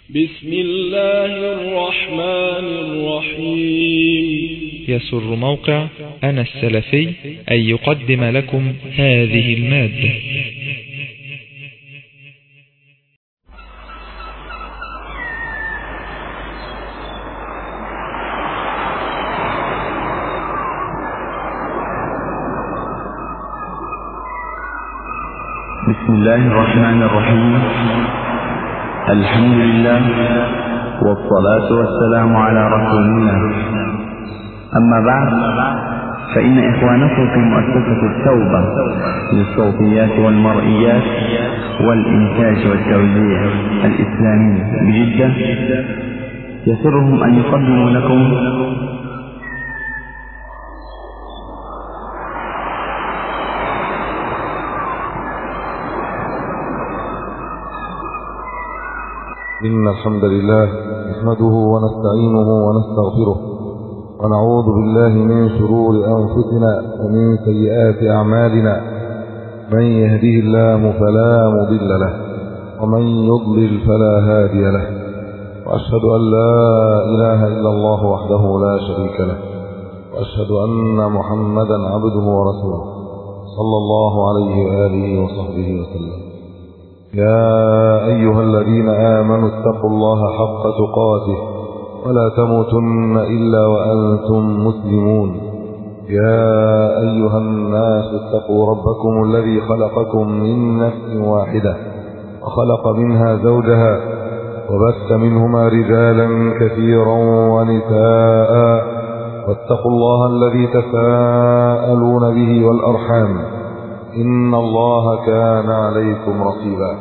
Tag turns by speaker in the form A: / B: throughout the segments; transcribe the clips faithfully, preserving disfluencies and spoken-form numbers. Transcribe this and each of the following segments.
A: بسم الله الرحمن الرحيم.
B: يسر موقع أنا السلفي أن يقدم لكم هذه المادة.
C: بسم الله الرحمن الرحيم. الحمد لله والصلاة والسلام على رسول الله. أما بعد، فإن إخوانكم في مؤسسة التوبة للصوتيات والمرئيات والإنتاج والتوزيع الإسلامي بجدة يسرهم أن يقدموا لكم
D: إن الحمد لله نحمده ونستعينه ونستغفره ونعوذ بالله من شرور أنفسنا ومن سيئات أعمالنا. من يهده الله فلا مضل له ومن يضلل فلا هادي له، وأشهد أن لا إله إلا الله وحده لا شريك له، وأشهد أن محمدا عبده ورسوله صلى الله عليه وآله وصحبه وسلم. يا أيها الذين آمنوا اتقوا الله حق تقاته ولا تموتن إلا وأنتم مسلمون. يا أيها الناس اتقوا ربكم الذي خلقكم من نفس واحدة وخلق منها زوجها وبث منهما رجالا كثيرا ونساء، واتقوا الله الذي تساءلون به والأرحام إن الله كان عليكم رقيبا.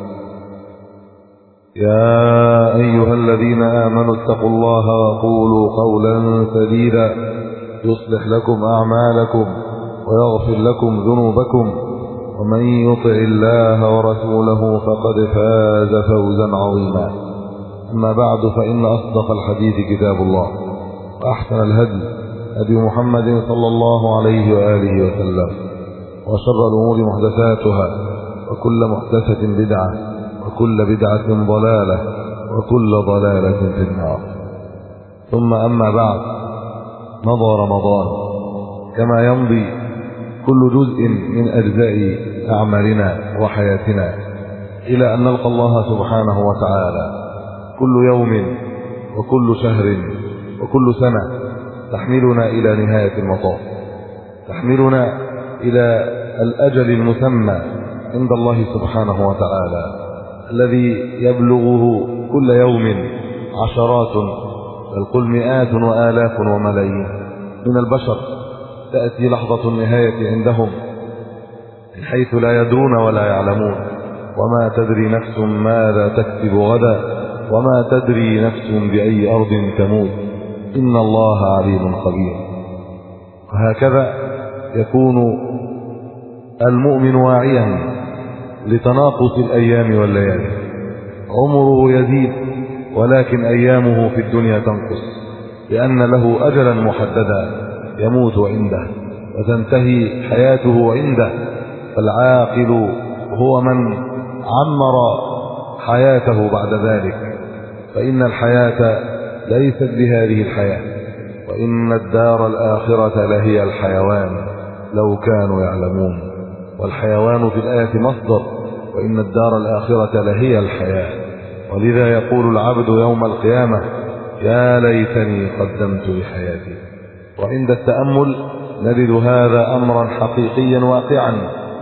D: يا أيها الذين آمنوا اتقوا الله وقولوا قولا سديدا يصلح لكم أعمالكم ويغفر لكم ذنوبكم، ومن يطع الله ورسوله فقد فاز فوزا عظيما. أما بعد، فإن أصدق الحديث كتاب الله، وأحسن الهدي هدي محمد صلى الله عليه وآله وسلم، وشر الأمور محدثاتها، وكل محدثة بدعة، وكل بدعة ضلالة، وكل ضلالة في النار. ثم أما بعد، مضى رمضان كما يمضي كل جزء من أجزاء أعمالنا وحياتنا إلى أن نلقى الله سبحانه وتعالى. كل يوم وكل شهر وكل سنة تحملنا إلى نهاية المطاف، تحملنا إلى الأجل المسمى عند الله سبحانه وتعالى الذي يبلغه كل يوم عشرات بل قل مئات وآلاف وملايين من البشر. تأتي لحظة النهاية عندهم من حيث لا يدرون ولا يعلمون، وما تدري نفس ماذا تكسب غدا، وما تدري نفس بأي أرض تموت، إن الله عليم خبير. وهكذا يكون المؤمن واعيا لتناقص الأيام والليالي. عمره يزيد ولكن أيامه في الدنيا تنقص، لأن له أجلا محددا يموت عنده وتنتهي حياته عنده. فالعاقل هو من عمر حياته بعد ذلك، فإن الحياة ليست بهذه الحياة، وإن الدار الآخرة لهي الحيوان لو كانوا يعلمون. والحيوان في الآية مصدر، وإن الدار الآخرة لهي الحياة. ولذا يقول العبد يوم القيامة: يا ليتني قدمت لحياتي. وعند التأمل نجد هذا أمرا حقيقيا واقعا.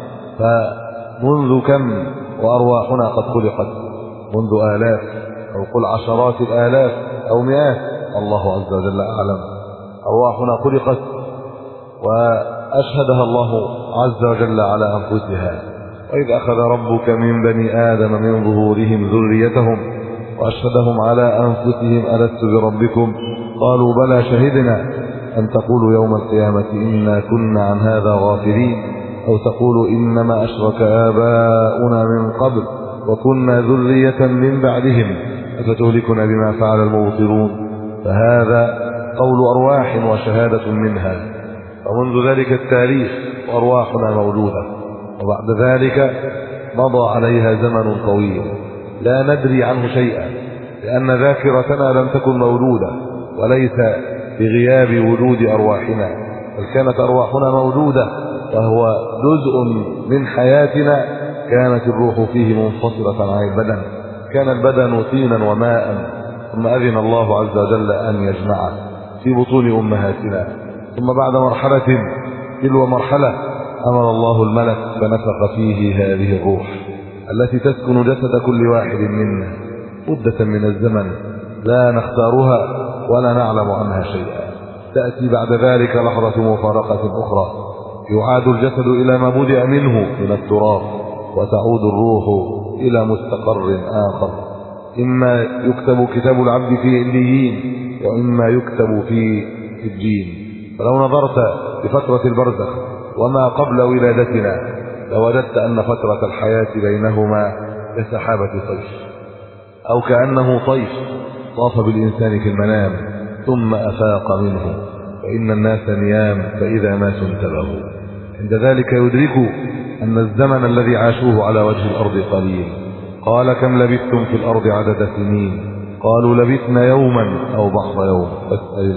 D: فمنذ كم وأرواحنا قد خلقت؟ منذ آلاف، أو قل عشرات الآلاف أو مئات، الله عز وجل أعلم. أرواحنا خلقت وأشهدها الله عز وجل على أنفسها. وإذ أخذ ربك من بني آدم من ظهورهم ذريتهم وأشهدهم على أنفسهم ألست بربكم قالوا بلى شهدنا أن تقولوا يوم القيامة إنا كنا عن هذا غافلين، أو تقولوا إنما أشرك آباؤنا من قبل وكنا ذرية من بعدهم أفتهلكنا بما فعل المبطلون. فهذا قول أرواح وشهادة منها. ومنذ ذلك التاريخ وأرواحنا موجودة، وبعد ذلك مضى عليها زمن طويل لا ندري عنه شيئا، لأن ذاكرتنا لم تكن موجودة، وليس بغياب وجود أرواحنا، بل كانت أرواحنا موجودة وهو جزء من حياتنا. كانت الروح فيه منفصلة عن البدن، كان البدن طينا وماء، ثم أذن الله عز وجل أن يجمعه في بطون أمهاتنا، ثم بعد مرحلة تلو مرحلة أمر الله الملك فنفخ فيه هذه الروح التي تسكن جسد كل واحد منا مدة من الزمن لا نختارها ولا نعلم عنها شيئا. تأتي بعد ذلك لحظة مفارقة أخرى، يعاد الجسد إلى ما بدأ منه من التراب، وتعود الروح إلى مستقر آخر، إما يكتب كتاب العبد في عليين وإما يكتب في سجين. فلو نظرت لفترة البرزخ وما قبل ولادتنا لوجدت أن فترة الحياة بينهما كسحابة صيف، أو كأنه طيف طاف بالإنسان في المنام ثم أفاق منه، وإن الناس نيام فإذا ماتوا انتبهوا. عند ذلك يدركوا أن الزمن الذي عاشوه على وجه الأرض قليل. قال كم لبثتم في الأرض عدد سنين؟ قالوا لبثنا يوما أو بعض يوم فاسأل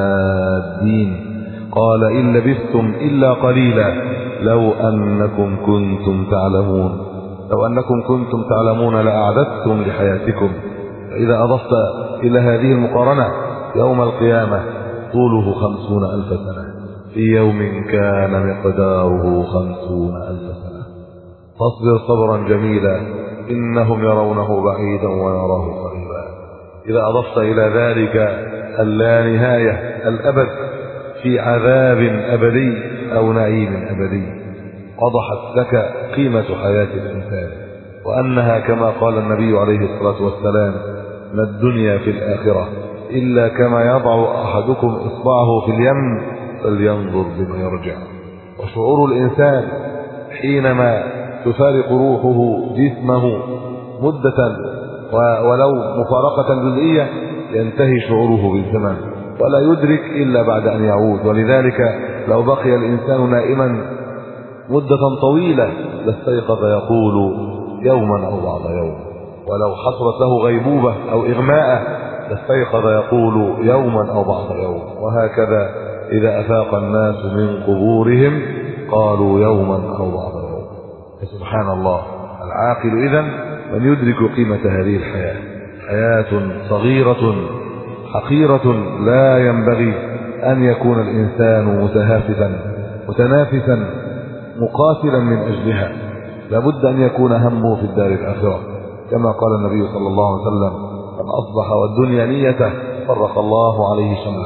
D: العادين. قال إن لبثتم إلا قليلا لو أنكم كنتم تعلمون لو أنكم كنتم تعلمون لأعددتم لحياتكم. فإذا أضفت إلى هذه المقارنة يوم القيامة طوله خمسون ألف سنة في يوم كان مقداره خمسون ألف سنة، فاصبر صبرا جميلا إنهم يرونه بعيدا ونراه قريبا. إذا أضفت إلى ذلك اللانهاية الأبد في عذاب أبدي أو نعيم أبدي، وضحت لك قيمة حياة الإنسان، وأنها كما قال النبي عليه الصلاة والسلام ما الدنيا في الآخرة إلا كما يضع أحدكم إصبعه في اليم فلينظر بما يرجع. وشعور الإنسان حينما تفارق روحه جسمه مدة ولو مفارقة جزئية ينتهي شعوره بالزمن ولا يدرك إلا بعد أن يعود. ولذلك لو بقي الإنسان نائما مدة طويلة لاستيقظ يقول يوما أو بعض يوم، ولو حصلت له غيبوبة أو إغماء لاستيقظ يقول يوما أو بعض يوم. وهكذا إذا أفاق الناس من قبورهم قالوا يوما أو بعض يوم. سبحان الله، العاقل إذن من يدرك قيمة هذه الحياة، حياة صغيرة حقيرة لا ينبغي أن يكون الإنسان متهافتا متنافسا مقاتلا من أجلها، لابد أن يكون همه في الدار الآخرة، كما قال النبي صلى الله عليه وسلم من أصبح والدنيا نيته فرق الله عليه شمله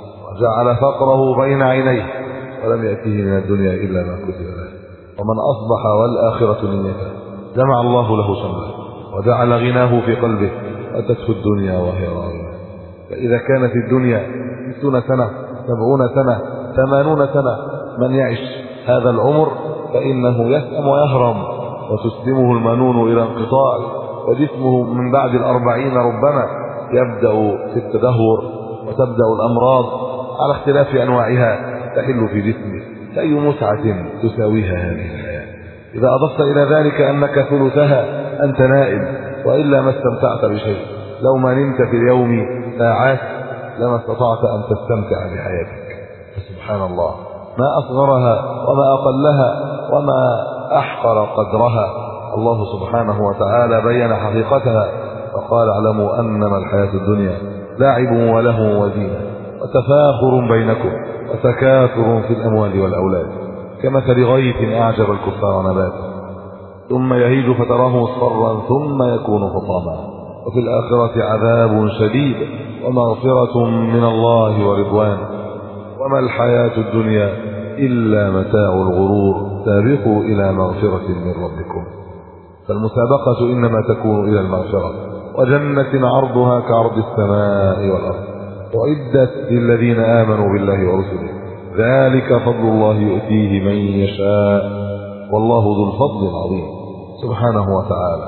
D: وجعل فقره بين عينيه ولم يأتيه من الدنيا إلا ما كتب له، ومن أصبح والآخرة نيته جمع الله له شمله وجعل غناه في قلبه أتته الدنيا وهي راغمة. فإذا كانت الدنيا ستون سنة سبعون سنة ثمانون سنة من يعش هذا العمر فإنه يسأم ويهرم وتسلمه المنون إلى انقطاع، وجسمه من بعد الأربعين ربما يبدأ في التدهور وتبدأ الأمراض على اختلاف أنواعها تحل في جسمه. أي متعة تساويها هذه الحياة؟ إذا أضفت إلى ذلك أنك ثلثها أنت نائم وإلا ما استمتعت بشيء، لو ما نمت في اليوم ساعات لما استطعت أن تستمتع بحياتك. سبحان الله، ما أصغرها وما أقلها وما أحقر قدرها. الله سبحانه وتعالى بين حقيقتها وقال اعلموا أنما الحياة الدنيا لاعب وله وزينة وتفاخر بينكم وتكاثر في الأموال والأولاد كمثل غيث أعجب الكفار نباته ثم يهيج فتراه مصفرا ثم يكون حطاما وفي الآخرة عذاب شديد ومغفرة من الله ورضوان وما الحياة الدنيا إلا متاع الغرور سابقوا إلى مغفرة من ربكم. فالمسابقة إنما تكون إلى المغفرة، وجنة عرضها كعرض السماء والأرض وعدت للذين آمنوا بالله ورسله ذلك فضل الله يؤتيه من يشاء والله ذو الفضل العظيم سبحانه وتعالى.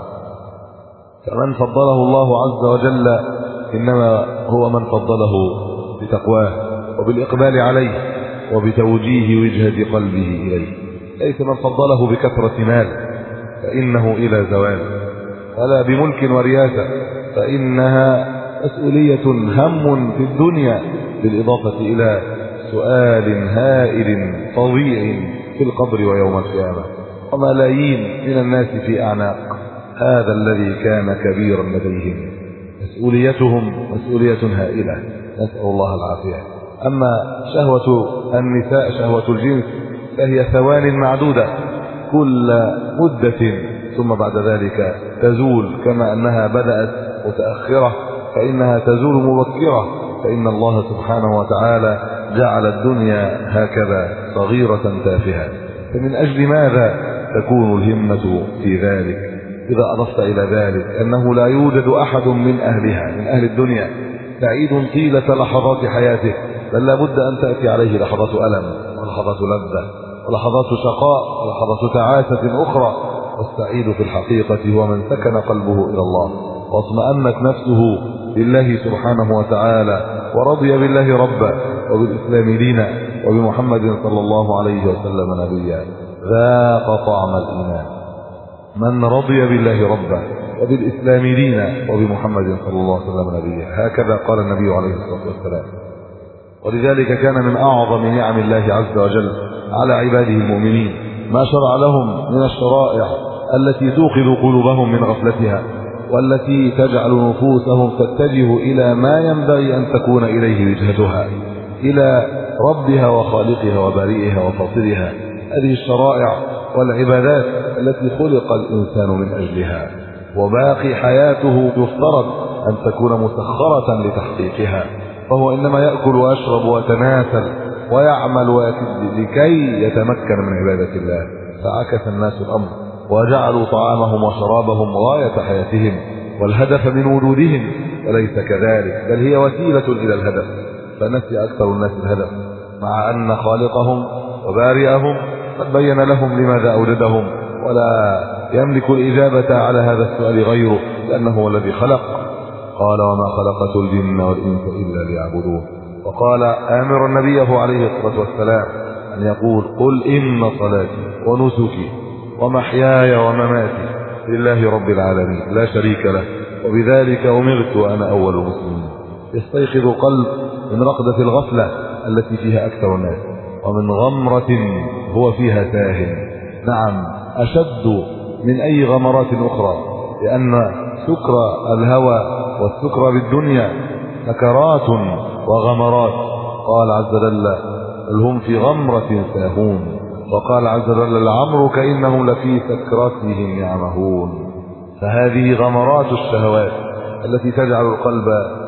D: فمن فضله الله عز وجل إنما هو من فضله بتقواه وبالإقبال عليه وبتوجيه وجهة قلبه إليه، ليس من فضله بكثرة مال فإنه إلى زوال، ولا بملك ورياسة فإنها مسؤولية هم في الدنيا، بالإضافة إلى سؤال هائل فظيع في القبر ويوم القيامة، وملايين من الناس في أعناق هذا الذي كان كبيرا لديهم. مسؤوليتهم مسؤولية هائلة، نسأل الله العافية. أما شهوة النساء شهوة الجنس فهي ثوان معدودة كل مدة، ثم بعد ذلك تزول، كما أنها بدأت متأخرة فإنها تزول مبكرة، فإن الله سبحانه وتعالى جعل الدنيا هكذا صغيرة تافهة. فمن أجل ماذا تكون الهمة في ذلك؟ إذا أضفت إلى ذلك أنه لا يوجد أحد من أهلها من أهل الدنيا سعيد طيلة لحظات حياته، بل لابد أن تأتي عليه لحظة ألم ولحظة لذة ولحظات شقاء ولحظة تعاسة أخرى. والسعيد في الحقيقة هو من سكن قلبه إلى الله واطمأنت نفسه لله سبحانه وتعالى، ورضي بالله ربا وبالإسلام دينا وبمحمد صلى الله عليه وسلم نبيا، ذاق طعم الإيمان. من رضي بالله ربا وبالإسلام دينا وبمحمد صلى الله عليه وسلم نبيا، هكذا قال النبي عليه الصلاة والسلام. ولذلك كان من أعظم نعم الله عز وجل على عباده المؤمنين ما شرع لهم من الشرائع التي توقظ قلوبهم من غفلتها، والتي تجعل نفوسهم تتجه إلى ما ينبغي أن تكون إليه وجهتها، إلى ربها وخالقها وبارئها وفاطرها. هذه الشرائع والعبادات التي خلق الإنسان من أجلها، وباقي حياته يفترض أن تكون مسخرة لتحقيقها، فهو إنما يأكل ويشرب ويتناسل ويعمل ويكد لكي يتمكن من عبادة الله. فعكس الناس الأمر وجعلوا طعامهم وشرابهم غاية حياتهم والهدف من وجودهم، وليس كذلك، بل هي وسيلة إلى الهدف. فنسي أكثر الناس الهدف، مع أن خالقهم وبارئهم قد بين لهم لماذا أوجدهم، ولا يملك الإجابة على هذا السؤال غيره، لأنه هو الذي خلق. قال: وما خلقت الجن والإنس إلا ليعبدون. وقال آمر نبيه عليه الصلاة والسلام أن يقول: قل إن صلاتي ونسكي ومحياي ومماتي لله رب العالمين لا شريك له وبذلك أمرت وأنا أول المسلمين. يستيقظ قلب من رقدة الغفلة التي فيها أكثر الناس، ومن غمرة هو فيها ساهن، نعم أشد من أي غمرات أخرى، لأن سكر الهوى والسكر بالدنيا سكرات وغمرات. قال عز وجل: بل هم في غمرة ساهون. وقال عز وجل: لعمرك إنهم لفي سكرتهم يعمهون. فهذه غمرات الشهوات التي تجعل القلب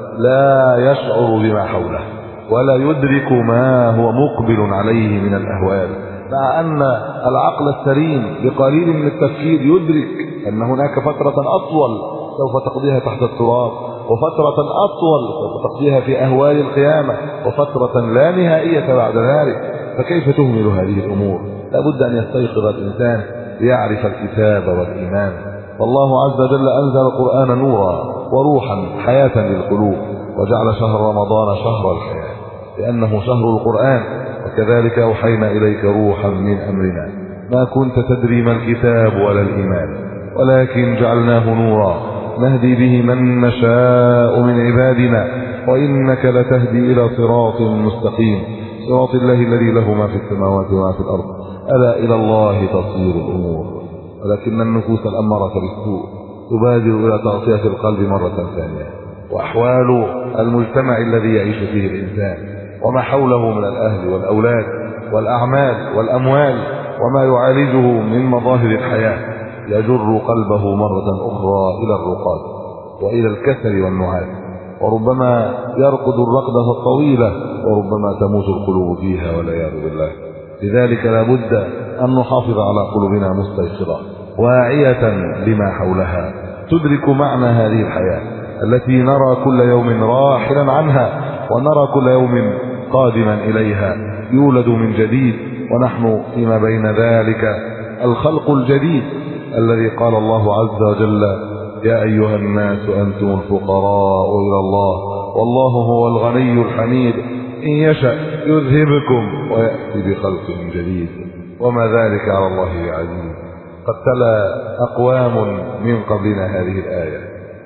D: لا يشعر بما حوله ولا يدرك ما هو مقبل عليه من الأهوال، مع أن العقل السليم بقليل من التفكير يدرك أن هناك فترة أطول سوف تقضيها تحت التراب، وفترة أطول سوف تقضيها في أهوال القيامة، وفترة لا نهائية بعد ذلك. فكيف تهمل هذه الأمور؟ لابد أن يستيقظ الإنسان ليعرف الكتاب والإيمان. والله عز وجل أنزل القرآن نورا وروحا حياة للقلوب، وجعل شهر رمضان شهر الحياة لأنه شهر القرآن. وكذلك أوحينا إليك روحا من أمرنا ما كنت تدري ما الكتاب ولا الإيمان، ولكن جعلناه نورا نهدي به من نشاء من عبادنا وإنك لتهدي إلى صراط مستقيم، صراط الله الذي له ما في السماوات وما في الأرض، ألا إلى الله تصير الأمور. ولكن النفوس الأمارة بالسوء تبادر إلى تغطية القلب مرة ثانية. وأحوال المجتمع الذي يعيش فيه الإنسان وما حوله من الأهل والأولاد والأعمال والأموال وما يعالجه من مظاهر الحياة يجر قلبه مرة أخرى إلى الرقاد وإلى الكسل والنعاس، وربما يرقد الرقدة الطويلة وربما تموت القلوب فيها والعياذ بالله. لذلك لا بد أن نحافظ على قلوبنا مستيقظة واعية لما حولها، تدرك معنى هذه الحياة التي نرى كل يوم راحلا عنها، ونرى كل يوم قادما إليها يولد من جديد، ونحن فيما بين ذلك الخلق الجديد الذي قال الله عز وجل: يا أيها الناس أنتم الفقراء إلى الله والله هو الغني الحميد إن يشأ يذهبكم ويأتي بخلق جديد وما ذلك على الله بعزيز. قد تلا أقوام من قبلنا هذه الآية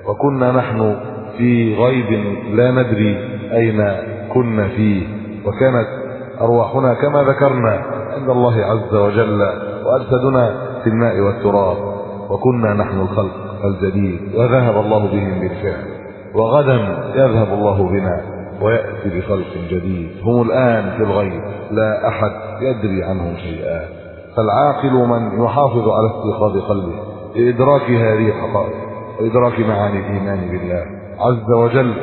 D: وكنا نحن في غيب لا ندري أين كنا فيه، وكانت أرواحنا كما ذكرنا عند الله عز وجل، وأجسادنا في الماء والتراب، وكنا نحن الخلق الجديد، وذهب الله بهم بالفعل، وغدا يذهب الله بنا ويأتي بخلق جديد. هم الآن في الغيب لا أحد يدري عنهم شيئا. فالعاقل من يحافظ على استيقاظ قلبه لإدراك هذه الحقائق وإدراك معاني الإيمان بالله عز وجل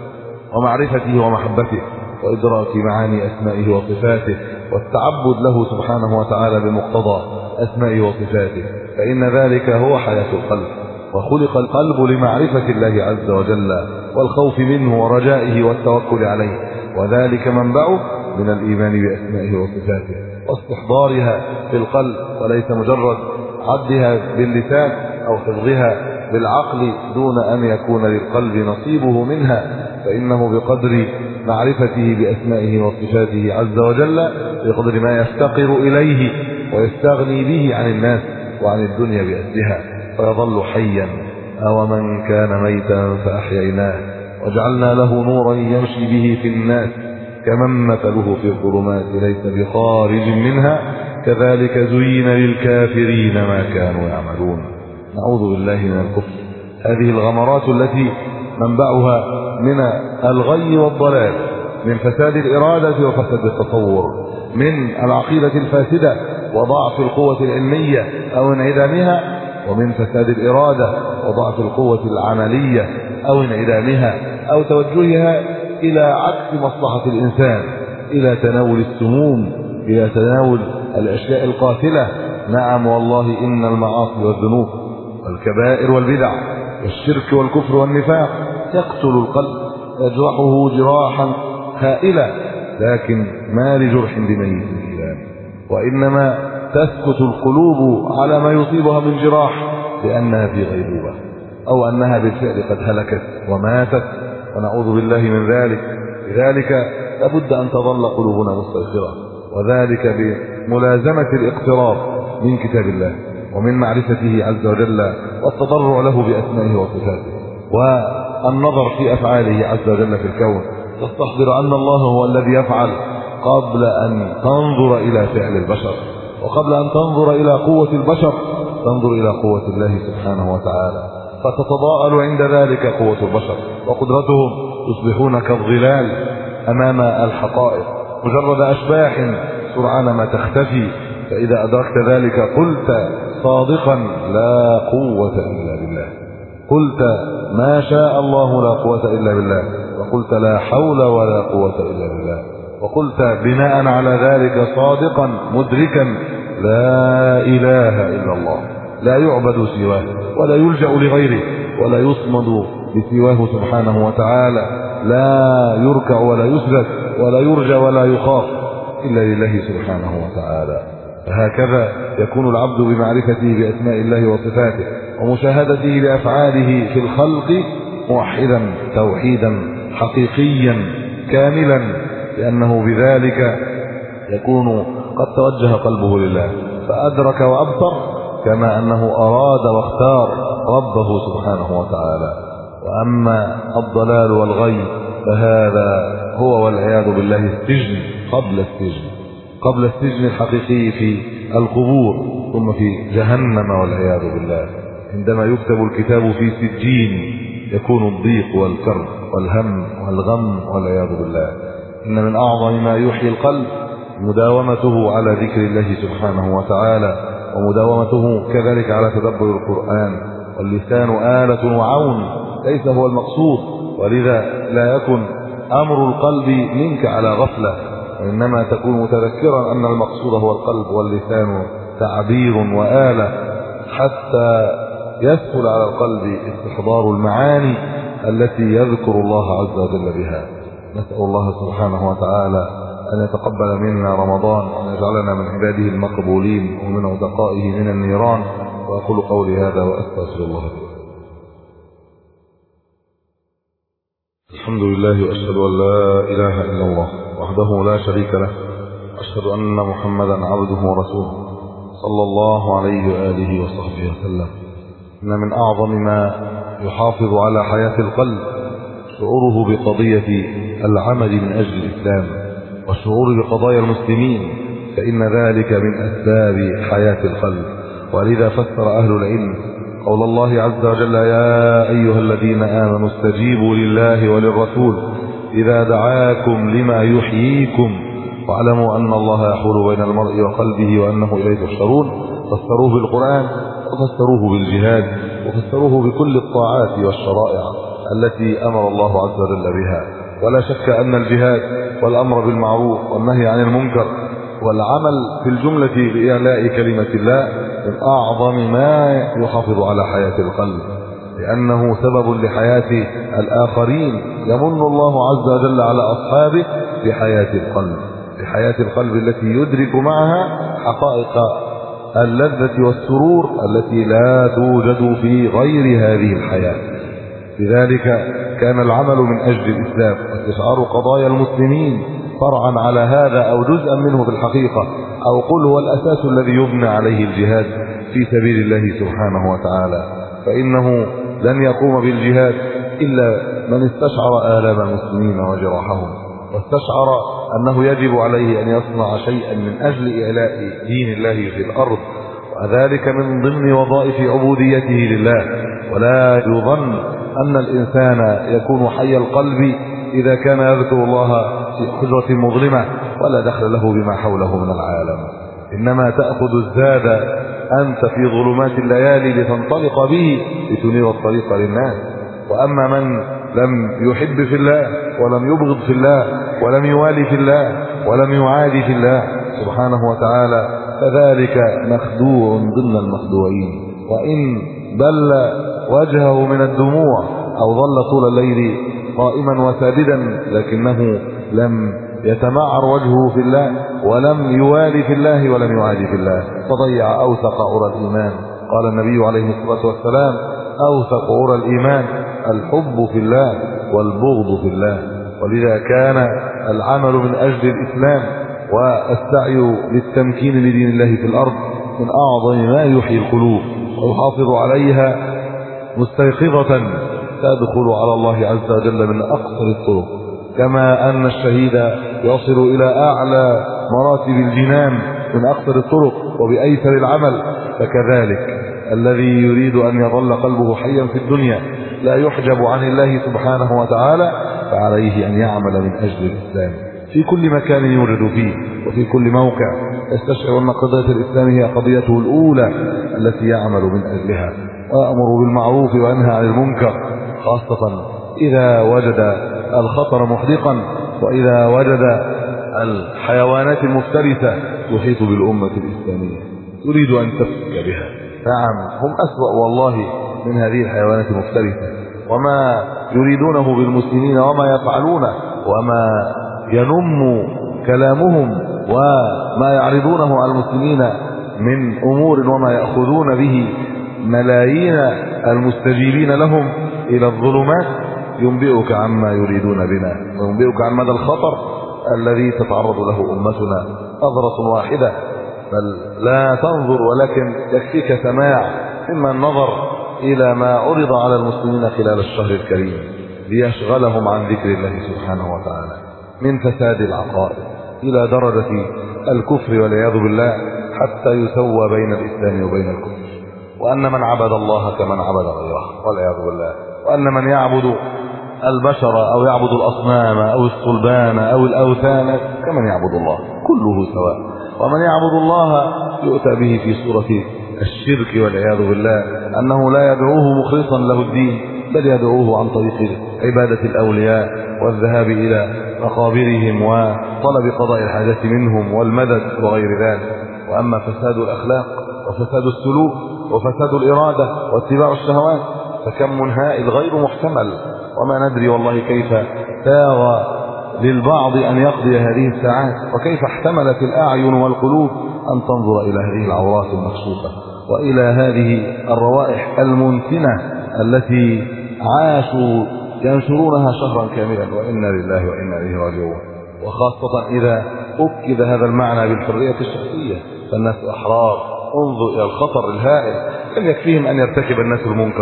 D: ومعرفته ومحبته، وإدراك معاني أسمائه وصفاته، والتعبد له سبحانه وتعالى بمقتضى أسمائه وصفاته، فإن ذلك هو حياة القلب. وخلق القلب لمعرفة الله عز وجل والخوف منه ورجائه والتوكل عليه، وذلك منبعه من الإيمان بأسمائه وصفاته واستحضارها في القلب، وليس مجرد عدها باللسان أو حفظها بالعقل دون أن يكون للقلب نصيبه منها. فإنه بقدر معرفته بأسمائه وصفاته عز وجل بقدر ما يفتقر إليه ويستغني به عن الناس وعن الدنيا بأسرها، فيظل حيا. أو من كان ميتا فأحييناه وجعلنا له نورا يمشي به في الناس كمن مثله في الظلمات ليس بخارج منها كذلك زين للكافرين ما كانوا يعملون. نعوذ بالله من الكفر. هذه الغمرات التي منبعها من الغي والضلال، من فساد الإرادة وفساد التصور، من العقيدة الفاسدة وضعف القوة العلمية أو انعدامها، ومن فساد الإرادة وضعف القوة العملية أو انعدامها أو توجهها إلى عكس مصلحة الإنسان، إلى تناول السموم، إلى تناول الأشياء القاتلة. نعم والله إن المعاصي والذنوب والكبائر والبدع والشرك والكفر والنفاق يقتل القلب يجرحه جراحا هائلة، لكن ما لجرح بميت الإيمان، وإنما تسكت القلوب على ما يصيبها من جراح لأنها في غيبوبة أو أنها بالفعل قد هلكت وماتت، ونعوذ بالله من ذلك. لذلك لابد أن تظل قلوبنا مستيقظة، وذلك بملازمة الاقتراب من كتاب الله ومن معرفته عز وجل والتضرع له بأسمائه وصفاته، والنظر في أفعاله عز وجل في الكون، تستحضر أن الله هو الذي يفعل قبل أن تنظر إلى فعل البشر، وقبل أن تنظر إلى قوة البشر تنظر إلى قوة الله سبحانه وتعالى، فتتضاءل عند ذلك قوة البشر وقدرتهم، يصبحون كالظلال أمام الحقائق، مجرد أشباح سرعان ما تختفي. فإذا أدركت ذلك قلت صادقا لا قوة إلا بالله، قلت ما شاء الله لا قوة إلا بالله، وقلت لا حول ولا قوة إلا بالله، وقلت بناء على ذلك صادقا مدركا لا إله إلا الله، لا يعبد سواه ولا يلجأ لغيره ولا يصمد بسواه سبحانه وتعالى، لا يركع ولا يسجد ولا يرجى ولا يخاف إلا لله سبحانه وتعالى. فهكذا يكون العبد بمعرفته بأسماء الله وصفاته ومشاهدته لأفعاله في الخلق موحدا توحيدا حقيقيا كاملا، لأنه بذلك يكون قد توجه قلبه لله فأدرك وأبصر، كما أنه أراد واختار ربه سبحانه وتعالى. وأما الضلال والغي فهذا هو والعياذ بالله السجن قبل السجن، قبل السجن الحقيقي في القبور، ثم في جهنم والعياذ بالله. عندما يكتب الكتاب في سجين يكون الضيق والكرب والهم والغم والعياذ بالله. إن من أعظم ما يحيي القلب مداومته على ذكر الله سبحانه وتعالى، ومداومته كذلك على تدبر القرآن. واللسان آلة وعون ليس هو المقصود، ولذا لا يكن أمر القلب منك على غفلة، وإنما تكون متذكرا أن المقصود هو القلب، واللسان تعبير وآلة حتى يسهل على القلب استحضار المعاني التي يذكر الله عز وجل بها. نسأل الله سبحانه وتعالى أن يتقبل منا رمضان، وأن يجعلنا من عباده المقبولين ومن عتقائه من النيران. وأقول قولي هذا وأستغفر الله لي. الحمد لله، وأشهد أن لا إله إلا الله وحده لا شريك له، أشهد أن محمدا عبده ورسوله صلى الله عليه وآله وصحبه وسلم. إن من أعظم ما يحافظ على حياة القلب، شعوره بقضية العمل من أجل الإسلام والشعور بقضايا المسلمين، فإن ذلك من أسباب حياة القلب. ولذا فسر أهل العلم قول الله عز وجل: يا أيها الذين آمنوا استجيبوا لله وللرسول إذا دعاكم لما يحييكم واعلموا أن الله يحول بين المرء وقلبه وأنه إليه تحشرون. فسروه بالقرآن وفسروه بالجهاد وفسروه بكل الطاعات والشرائع التي أمر الله عز وجل بها. ولا شك أن الجهاد والأمر بالمعروف والنهي عن المنكر والعمل في الجملة بإعلاء كلمة الله من أعظم ما يحافظ على حياة القلب، لأنه سبب لحياة الآخرين. يمن الله عز وجل على أصحابه بحياة القلب، بحياة القلب التي يدرك معها حقائق اللذة والسرور التي لا توجد في غير هذه الحياة. لذلك كان العمل من أجل الإسلام واستشعار قضايا المسلمين فرعا على هذا أو جزءا منه بالحقيقة، أو قل هو الأساس الذي يبنى عليه الجهاد في سبيل الله سبحانه وتعالى. فإنه لن يقوم بالجهاد إلا من استشعر آلام المسلمين وجراحهم، واستشعر أنه يجب عليه أن يصنع شيئا من أجل إعلاء دين الله في الأرض، وذلك من ضمن وظائف عبوديته لله. ولا يظن أن الإنسان يكون حي القلب إذا كان يذكر الله في حجرة مظلمة ولا دخل له بما حوله من العالم، إنما تأخذ الزاد أنت في ظلمات الليالي لتنطلق به لتنير الطريق للناس. وأما من لم يحب في الله ولم يبغض في الله ولم يوالي في الله ولم يعادي في الله سبحانه وتعالى فذلك مخدوع ضمن المخدوعين، وإن بل وجهه من الدموع أو ظل طول الليل قائما وساجدا لكنه لم يتمعر وجهه في الله ولم يوالي في الله ولم يعادي في الله، فضيع أوثق عرى الإيمان. قال النبي عليه الصلاة والسلام: أوثق عرى الإيمان الحب في الله والبغض في الله. ولذا كان العمل من أجل الإسلام والسعي للتمكين لدين الله في الأرض من أعظم ما يحيي القلوب ويحافظ عليها مستيقظة تدخل على الله عز وجل من أقصر الطرق. كما أن الشهيد يصل إلى أعلى مراتب الجنان من أقصر الطرق وبأيسر العمل، فكذلك الذي يريد أن يظل قلبه حيا في الدنيا لا يحجب عن الله سبحانه وتعالى فعليه أن يعمل من أجل الإسلام في كل مكان يوجد فيه وفي كل موقع، يستشعر أن قضية الإسلام هي قضيته الأولى التي يعمل من أجلها، ويأمر بالمعروف وينهى عن المنكر، خاصة إذا وجد الخطر محدقا وإذا وجد الحيوانات المفترسة تحيط بالأمة الإسلامية تريد أن تفك بها. نعم، هم أسوأ والله من هذه الحيوانات المفترسة، وما يريدونه بالمسلمين وما يفعلونه وما ينم كلامهم وما يعرضونه على المسلمين من أمور وما يأخذون به ملايين المستجيبين لهم إلى الظلمات ينبئك عما يريدون بنا وينبئك عن مدى الخطر الذي تتعرض له أمتنا. نظرة واحدة بل لا تنظر ولكن يكفيك سماع ثم النظر إلى ما عرض على المسلمين خلال الشهر الكريم ليشغلهم عن ذكر الله سبحانه وتعالى، من فساد العقائد إلى درجة الكفر والعياذ بالله حتى يسوى بين الإسلام وبين الكفر، وأن من عبد الله كمن عبد غيره والعياذ بالله، وأن من يعبد البشر أو يعبد الأصنام أو الصلبان أو الأوثان كمن يعبد الله كله سواء، ومن يعبد الله يؤتى به في صورة الشرك والعياذ بالله، أنه لا يدعوه مخلصا له الدين بل يدعوه عن طريق عبادة الأولياء والذهاب إلى مقابرهم وطلب قضاء الحاجة منهم والمدد وغير ذلك. وأما فساد الأخلاق وفساد السلوك وفساد الإرادة واتباع الشهوات فكم من هائل غير محتمل، وما ندري والله كيف ساغ للبعض أن يقضي هذه الساعات، وكيف احتملت الأعين والقلوب أن تنظر إلى هذه العورات المكشوفة وإلى هذه الروائح المنتنة التي عاشوا ينشرونها شهرا كاملا، وإنا لله وإنا إليه راجعون. وخاصة إذا أكد هذا المعنى بالحرية الشخصية فالناس أحرار. انظر إلى الخطر الهائل، لم يكفيهم أن يرتكب الناس المنكر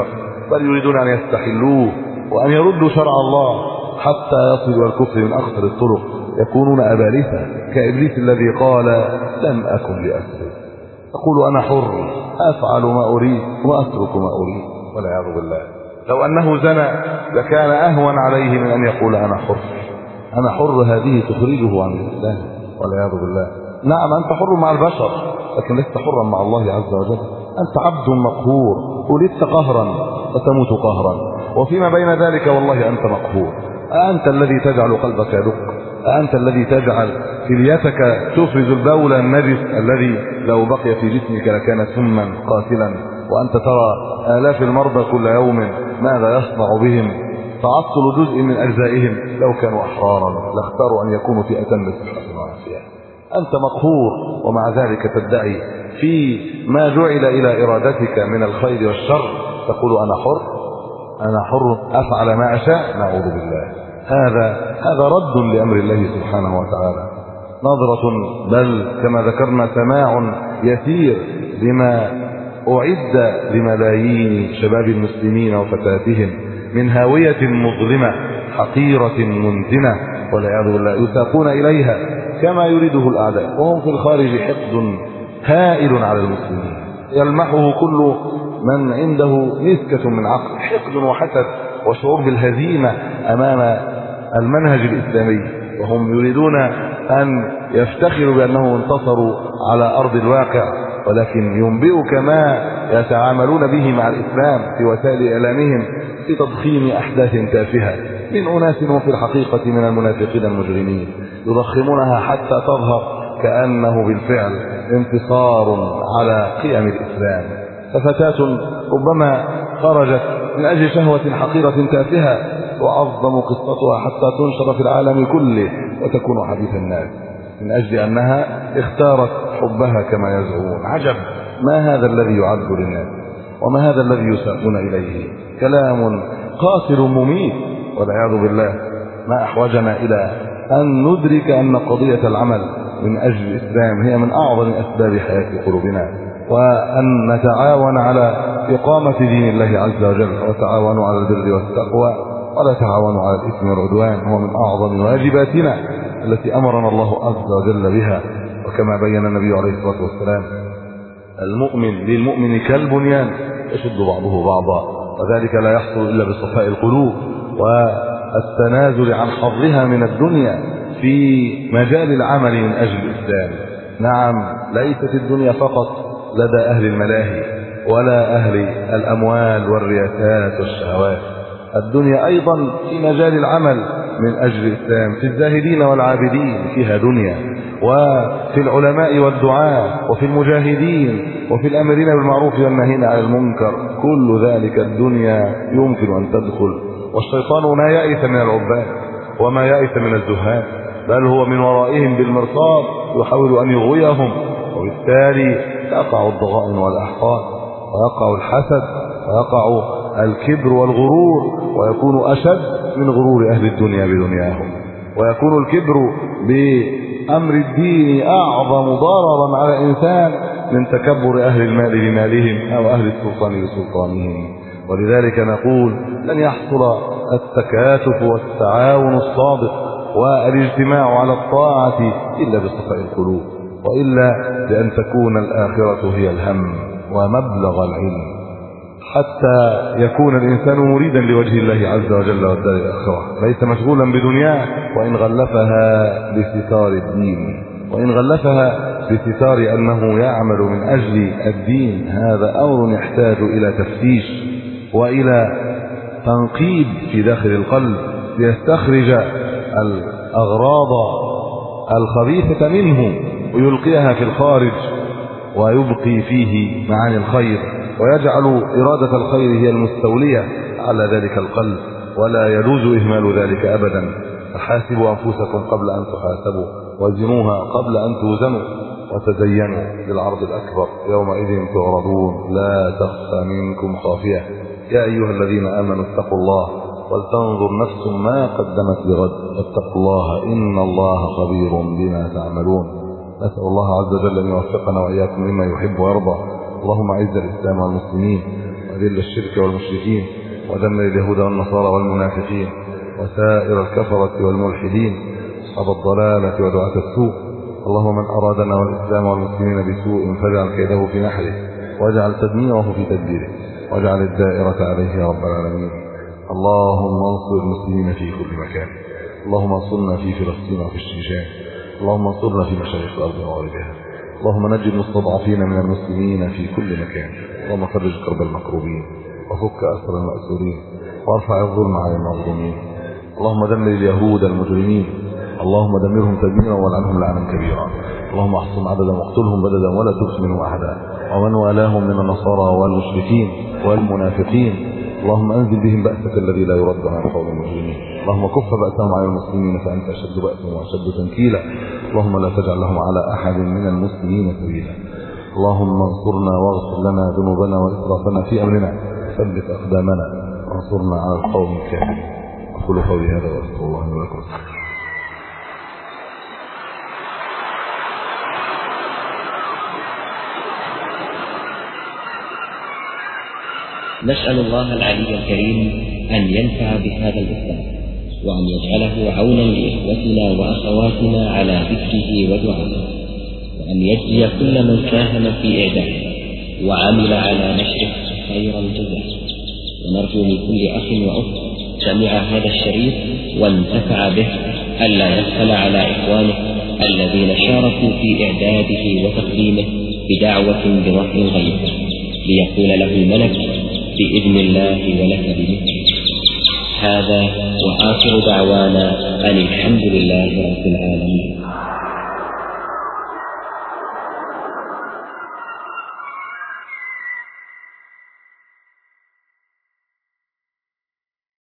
D: بل يريدون أن يستحلوه وأن يردوا شرع الله حتى يصلوا الكفر من أخطر الطرق. يكونون أبالسة كإبليس الذي قال لم أكن لأسرد، يقول أنا حر أفعل ما أريد وأترك ما أريد والعياذ بالله. لو أنه زنى لكان أهون عليه من أن يقول أنا حر. أنا حر هذه تخرجه عن الإسلام والعياذ بالله. نعم أنت حر مع البشر لكن لست حرا مع الله عز وجل. أنت عبد مقهور، ولدت قهرا وتموت قهرا، وفيما بين ذلك والله أنت مقهور. أنت الذي تجعل قلبك يدق، أنت الذي تجعل كليتك تفرز البول النجس الذي لو بقي في جسمك لكان سما قاتلا، وأنت ترى آلاف المرضى كل يوم ماذا يصنع بهم. تعطل جزء من أجزائهم لو كانوا أحرارا لاختاروا أن يكونوا في أتم صحة وعافية. أنت مقهور ومع ذلك تدعي في ما جعل إلى إرادتك من الخير والشر تقول أنا حر، أنا حر أفعل ما أشاء. نعوذ بالله. هذا هذا رد لأمر الله سبحانه وتعالى. نظرة بل كما ذكرنا سماع يسير لما أعد لملايين شباب المسلمين وفتاتهم من هاوية مظلمة حقيرة منتنة والعياذ بالله يساقون إليها كما يريده الأعداء، وهم في الخارج حقد هائل على المسلمين يلمحه كل من عنده نسكة من عقل، حقد وحسد وشعور بالهزيمة أمام المنهج الإسلامي، وهم يريدون أن يفتخروا بأنهم انتصروا على أرض الواقع، ولكن ينبئك ما يتعاملون به مع الإسلام في وسائل إعلامهم في تضخيم أحداث تافهة من أناس هم في الحقيقة من المنافقين المجرمين، يضخمونها حتى تظهر كأنه بالفعل انتصار على قيم الإسلام. ففتاة ربما خرجت من أجل شهوة حقيرة تافهة وعظم قصتها حتى تنشر في العالم كله وتكون حديث الناس من أجل أنها اختارت حبها كما يزعمون. عجب، ما هذا الذي يعد للناس وما هذا الذي يساقون إليه؟ كلام قاتل مميت والعياذ بالله. ما أحوجنا إلى أن ندرك أن قضية العمل من أجل الإسلام هي من أعظم أسباب حياة قلوبنا، وأن نتعاون على إقامة دين الله عز وجل، وتعاونوا على البر والتقوى ولا تعاونوا على الإثم والعدوان. هو من أعظم واجباتنا التي أمرنا الله عز وجل بها، وكما بين النبي عليه الصلاة والسلام المؤمن للمؤمن كالبنيان يشد بعضه بعضا، وذلك لا يحصل إلا بصفاء القلوب والتنازل عن حظها من الدنيا في مجال العمل من أجل الإسلام. نعم، ليست الدنيا فقط لدى أهل الملاهي ولا أهل الأموال والرياسات والشهوات، الدنيا أيضا في مجال العمل من أجل الإسلام، في الزاهدين والعابدين فيها دنيا، وفي العلماء والدعاة، وفي المجاهدين، وفي الأمرين بالمعروف والناهين عن المنكر. كل ذلك الدنيا يمكن أن تدخل، والشيطان لا يئس من العباد وما يئس من الزهاد، بل هو من ورائهم بالمرصاد يحاول أن يغويهم، وبالتالي يقع الضغائن والأحقاد ويقع الحسد ويقع الكبر والغرور، ويكون أشد من غرور أهل الدنيا بدنياهم، ويكون الكبر بأمر الدين أعظم ضررا على الإنسان من تكبر أهل المال بمالهم أو أهل السلطان بسلطانهم. ولذلك نقول لن يحصل التكاتف والتعاون الصادق والاجتماع على الطاعة إلا بصفاء القلوب، وإلا بأن تكون الآخرة هي الهم ومبلغ العلم، حتى يكون الإنسان مريدا لوجه الله عز وجل والدار الآخرة، ليس مشغولا بدنياه، وإن غلفها بستار الدين، وإن غلفها بستار أنه يعمل من أجل الدين، هذا أمر يحتاج إلى تفتيش وإلى تنقيب في داخل القلب ليستخرج الأغراض الخبيثة منه ويلقيها في الخارج، ويبقي فيه معاني الخير، ويجعل إرادة الخير هي المستولية على ذلك القلب، ولا يجوز إهمال ذلك أبدا. فحاسبوا أنفسكم قبل أن تحاسبوا، وزنوها قبل أن توزنوا، وتزينوا للعرض الأكبر يومئذ تعرضون لا تخفى منكم خافية. يا أيها الذين آمنوا اتقوا الله ولتنظر نفس ما قدمت لغد، واتقوا الله إن الله خبير بما تعملون. نسأل الله عز وجل أن يوفقنا وإياكم مما يحب ويرضى. اللهم أعز الإسلام والمسلمين وأذل الشرك والمشركين ودمر اليهود والنصارى والمنافقين وسائر الكفرة والملحدين أصحاب الضلالة ودعاة السوء. اللهم من أرادنا والإسلام والمسلمين بسوء فاجعل كيده في نحره واجعل تدميره في تدبيره واجعل الدائرة عليه يا رب العالمين. اللهم انصر المسلمين في كل مكان. اللهم انصرنا في فلسطين وفي الشيشان. اللهم انصرنا في مشارق الأرض ومغاربها. اللهم نجي المستضعفين من المسلمين في كل مكان. اللهم فرج كرب المكروبين وفك أسر المأسورين وارفع الظلم عن المظلومين. اللهم دمر اليهود المجرمين. اللهم دمرهم تدميرا والعنهم لعنا كبيرا. اللهم احصن عددا واقتلهم بددا ولا تبق منهم أحدا ومن والاهم من النصارى والمشركين والمنافقين. اللهم انزل بهم بأسك الذي لا يرد عن قوم المجرمين. اللهم كف بأسهم على المسلمين فأنت أشد بأسا وأشد تنكيلا. اللهم لا تجعل لهم على أحد من المسلمين سبيلا. اللهم انصرنا واغفر لنا ذنوبنا وإسرافنا في أمرنا ثبت أقدامنا وانصرنا على القوم الكافرين. أقول قولي هذا وأستغفر الله لي ولكم.
E: نسأل الله العلي الكريم أن ينفع بهذا الإسلام وأن يجعله عونا لإخوتنا وأخواتنا على ذكره ودعائه، وأن يجزي كل من ساهم في إعداده وعمل على نشره خير الجزاء. ونرجو من كل أخ وأخت سمع هذا الشريط وانتفع به ألا يغفل على إخوانه الذين شاركوا في إعداده وتقديمه بدعوة بظهر الغيب ليقول له الملك بإذن الله ولك بمثله. هذا وآخر دعوانا أن الحمد لله رب العالمين.